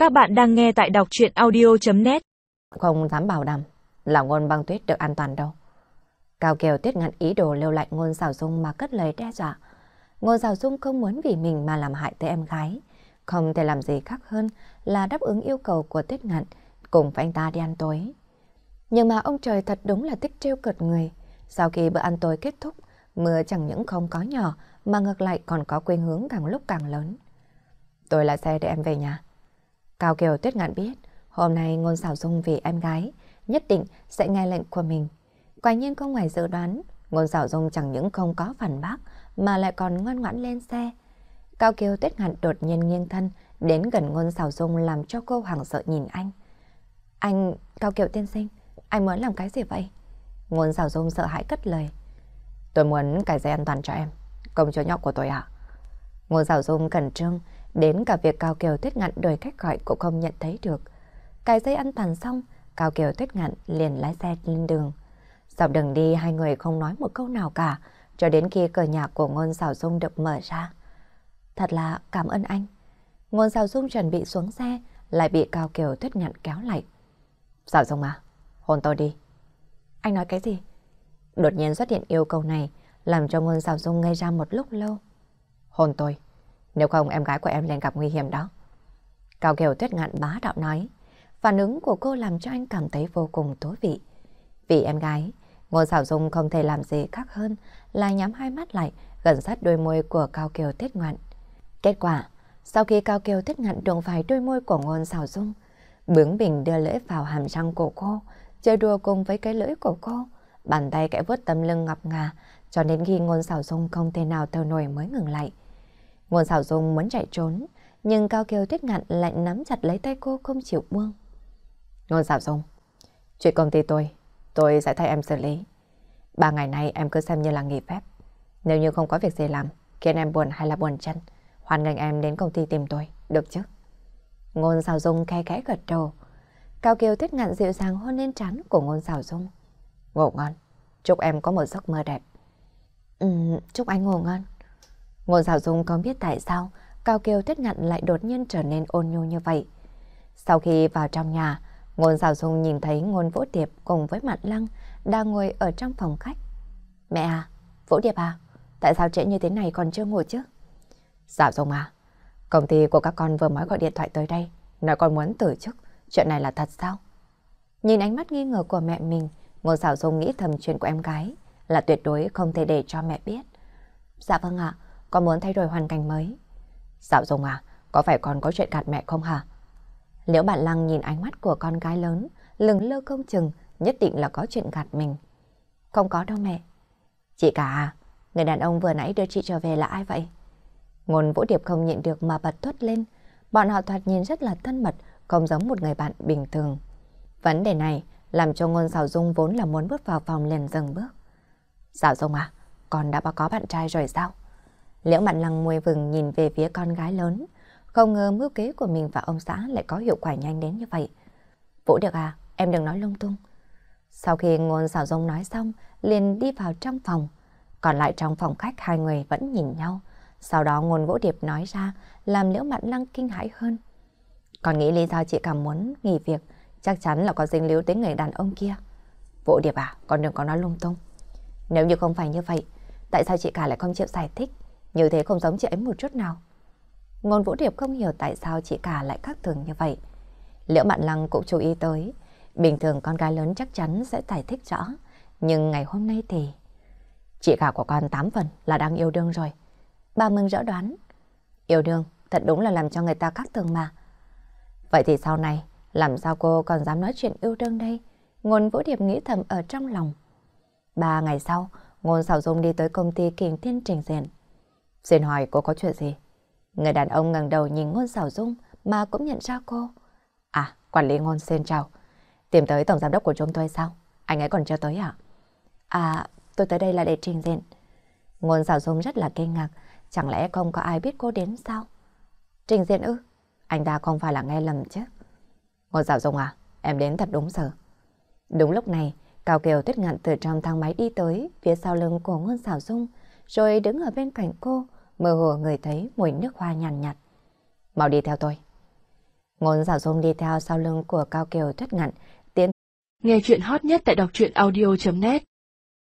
Các bạn đang nghe tại đọc truyện audio.net. Không dám bảo đảm là Ngôn Băng Tuyết được an toàn đâu. Cao Kiều Tuyết ngăn ý đồ lưu lại Ngôn Sảo Dung mà cất lời đe dọa. Ngôn Sảo Dung không muốn vì mình mà làm hại tới em gái, không thể làm gì khác hơn là đáp ứng yêu cầu của Tuyết Ngạn cùng với anh ta đi ăn tối. Nhưng mà ông trời thật đúng là thích trêu cợt người. Sau khi bữa ăn tối kết thúc, mưa chẳng những không có nhỏ mà ngược lại còn có khuynh hướng càng lúc càng lớn. Tôi lái xe để em về nhà. Cao Kiều Tuyết Ngạn biết hôm nay Ngôn Sảo Dung vì em gái nhất định sẽ nghe lệnh của mình. Quả nhiên không ngoài dự đoán, Ngôn Sảo Dung chẳng những không có phản bác mà lại còn ngoan ngoãn lên xe. Cao Kiều Tuyết Ngạn đột nhiên nghiêng thân đến gần Ngôn Sảo Dung làm cho cô hoảng sợ nhìn anh. Anh, Cao Kiều tiên sinh, anh muốn làm cái gì vậy? Ngôn Sảo Dung sợ hãi cất lời. Tôi muốn cài dây an toàn cho em, công chúa nhóc của tôi ạ. Ngôn Sảo Dung khẩn trương đến cả việc Cao Kiều Tuyết Ngạn đổi cách gọi cũng không nhận thấy được. Cài dây an toàn xong, Cao Kiều Tuyết Ngạn liền lái xe lên đường. Dọc đường đi hai người không nói một câu nào cả, cho đến khi cửa nhà của Ngôn Sảo Dung được mở ra. Thật là cảm ơn anh. Ngôn Sảo Dung chuẩn bị xuống xe, lại bị Cao Kiều Tuyết Ngạn kéo lại. Sảo Dung à, hôn tôi đi. Anh nói cái gì? Đột nhiên xuất hiện yêu cầu này, làm cho Ngôn Sảo Dung ngây ra một lúc lâu. Hôn tôi, nếu không em gái của em liền gặp nguy hiểm đó. Cao Kiều Tuyết Ngạn bá đạo nói. Phản ứng của cô làm cho anh cảm thấy vô cùng thú vị. Vì em gái, Ngôn Sảo Dung không thể làm gì khác hơn là nhắm hai mắt lại, gần sát đôi môi của Cao Kiều Tuyết Ngạn. Kết quả, sau khi Cao Kiều Tuyết Ngạn đụng phải đôi môi của Ngôn Sảo Dung, bướng bỉnh đưa lưỡi vào hàm răng của cô, chơi đùa cùng với cái lưỡi của cô, bàn tay kẽ vuốt tấm lưng ngọc ngà, cho đến khi Ngôn Sảo Dung không thể nào thở nổi mới ngừng lại. Ngôn Sảo Dung muốn chạy trốn, nhưng Cao Kiều Tuyết Ngạn lại nắm chặt lấy tay cô không chịu buông. Ngôn Sảo Dung, chuyện công ty tôi sẽ thay em xử lý. 3 ngày nay em cứ xem như là nghỉ phép. Nếu như không có việc gì làm, khiến em buồn hay là buồn chân, hoan nghênh em đến công ty tìm tôi, được chứ? Ngôn Sảo Dung khe khẽ gật đầu. Cao Kiều Tuyết Ngạn dịu dàng hôn lên trán của Ngôn Sảo Dung. Ngủ ngon, chúc em có một giấc mơ đẹp. Chúc anh ngủ ngon. Ngôn Sảo Dung không biết tại sao Cao Kiều Tuyết Ngạn lại đột nhiên trở nên ôn nhu như vậy. Sau khi vào trong nhà, Ngôn Sảo Dung nhìn thấy Ngôn Vũ Điệp cùng với Mạn Lăng đang ngồi ở trong phòng khách. Mẹ à, Vũ Điệp à, tại sao trễ như thế này còn chưa ngủ chứ? Sảo Dung à, công ty của các con vừa mới gọi điện thoại tới đây, nói con muốn từ chức, chuyện này là thật sao? Nhìn ánh mắt nghi ngờ của mẹ mình, Ngôn Sảo Dung nghĩ thầm chuyện của em gái là tuyệt đối không thể để cho mẹ biết. Dạ vâng ạ, con muốn thay đổi hoàn cảnh mới. Sảo Dung à, có phải con có chuyện gạt mẹ không hả? Liễu Bạn Lăng nhìn ánh mắt của con gái lớn, lừng lơ không chừng, nhất định là có chuyện gạt mình. Không có đâu mẹ. Chị cả à, người đàn ông vừa nãy đưa chị trở về là ai vậy? Ngôn Vũ Điệp không nhịn được mà bật thốt lên. Bọn họ thoạt nhìn rất là thân mật, không giống một người bạn bình thường. Vấn đề này làm cho Ngôn Sảo Dung vốn là muốn bước vào phòng liền dừng bước. Sảo Dung à, con đã có bạn trai rồi sao? Liễu Mạn Lăng môi vừng nhìn về phía con gái lớn, không ngờ mưu kế của mình và ông xã lại có hiệu quả nhanh đến như vậy. Vũ Điệp à, em đừng nói lung tung. Sau khi Ngôn Sảo Dung nói xong, liền đi vào trong phòng. Còn lại trong phòng khách hai người vẫn nhìn nhau. Sau đó Ngôn Vũ Điệp nói ra, làm Liễu Mạn Lăng kinh hãi hơn. Còn nghĩ lý do chị cảm muốn nghỉ việc, chắc chắn là có dính líu tới người đàn ông kia. Vũ Điệp à, con đừng có nói lung tung. Nếu như không phải như vậy, tại sao chị cả lại không chịu giải thích? Như thế không giống chị ấy một chút nào. Ngôn Vũ Điệp không hiểu tại sao chị cả lại khác thường như vậy. Liễu Mạn Lăng cũng chú ý tới. Bình thường con gái lớn chắc chắn sẽ giải thích rõ. Nhưng ngày hôm nay thì... Chị cả của con 8 phần là đang yêu đương rồi. Bà mừng rỡ đoán. Yêu đương thật đúng là làm cho người ta khác thường mà. Vậy thì sau này, làm sao cô còn dám nói chuyện yêu đương đây? Ngôn Vũ Điệp nghĩ thầm ở trong lòng. 3 ngày sau, Ngôn Sảo Dung đi tới công ty Kình Thiên trình diện. Xin hỏi cô có chuyện gì? Người đàn ông ngẩng đầu nhìn Ngôn Sảo Dung mà cũng nhận ra cô. À, quản lý Ngôn xin chào. Tìm tới tổng giám đốc của chúng tôi sao? Anh ấy còn chưa tới à? À, tôi tới đây là để trình diện. Ngôn Sảo Dung rất là kinh ngạc. Chẳng lẽ không có ai biết cô đến sao? Trình diện ư? Anh ta không phải là nghe lầm chứ? Ngôn Sảo Dung à, em đến thật đúng giờ. Đúng lúc này, Cao Kiều Tuyết Ngạn từ trong thang máy đi tới phía sau lưng của Ngôn Sảo Dung, rồi đứng ở bên cạnh cô, mơ hồ người thấy mùi nước hoa nhàn nhạt. Mau đi theo tôi. Ngôn Giảo Dung đi theo sau lưng của Cao Kiều Tuyết Ngạn, tiến. Nghe chuyện hot nhất tại đọc truyện audio.net